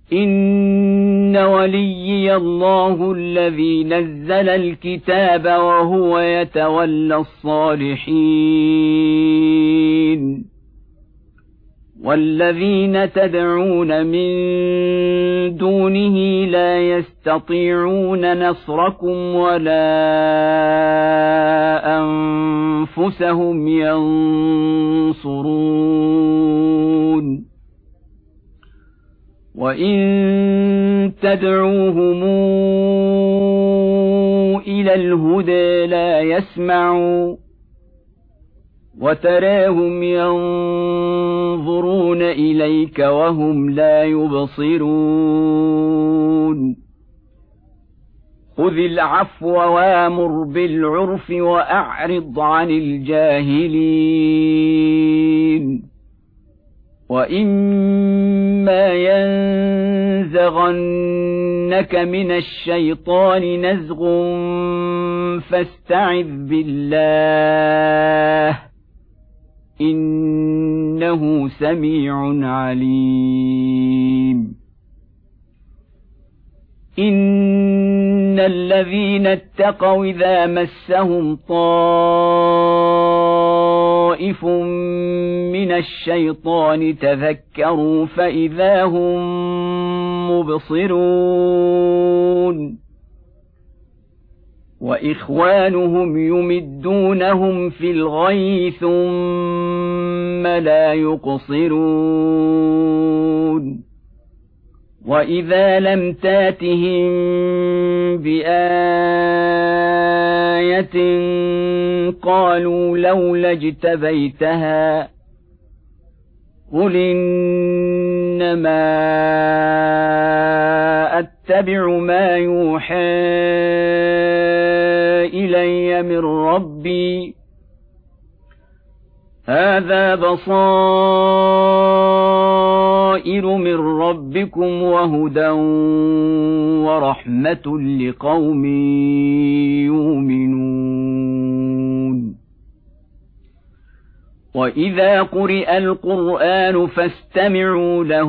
إن وليي الله الذي نزل الكتاب وهو يتولى الصالحين والذين تدعون من دونه لا يستطيعون نصركم ولا أنفسهم ينصرون وإن تدعوهم إلى الهدى لا يسمعوا وتراهم ينظرون إليك وهم لا يبصرون خذ العفو وامر بالعرف وأعرض عن الجاهلين وإما ينزغنك من الشيطان نزغ فاستعذ بالله إنه سميع عليم إن الذين اتقوا إذا مسهم طائف من الشيطان تذكروا فإذا هم مبصرون وإخوانهم يمدونهم في الغي ثم لا يقصرون وإذا لم تاتهم بآية قالوا لولا اجتبيتها قل إنما أتبع ما يوحى إلي من ربي هذا بصائر من ربكم وهدى ورحمة لقوم يؤمنون وإذا قرئ القرآن فاستمعوا له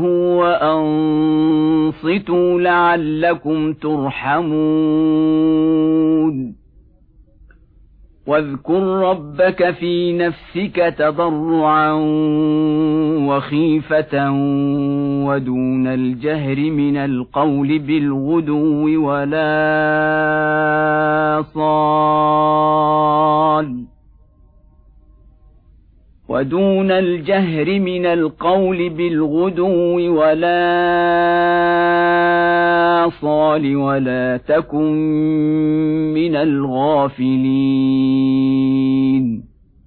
وأنصتوا لعلكم ترحمون واذكر ربك في نفسك تضرعا وخيفة ودون الجهر من القول بالغدو ولا صال ولا تكن من الغافلين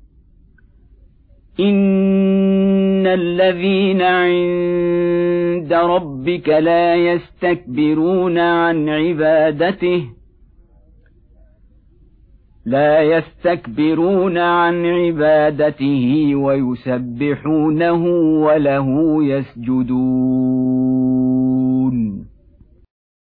إن الذين عند ربك لا يستكبرون عن عبادته ويسبحونه وله يسجدون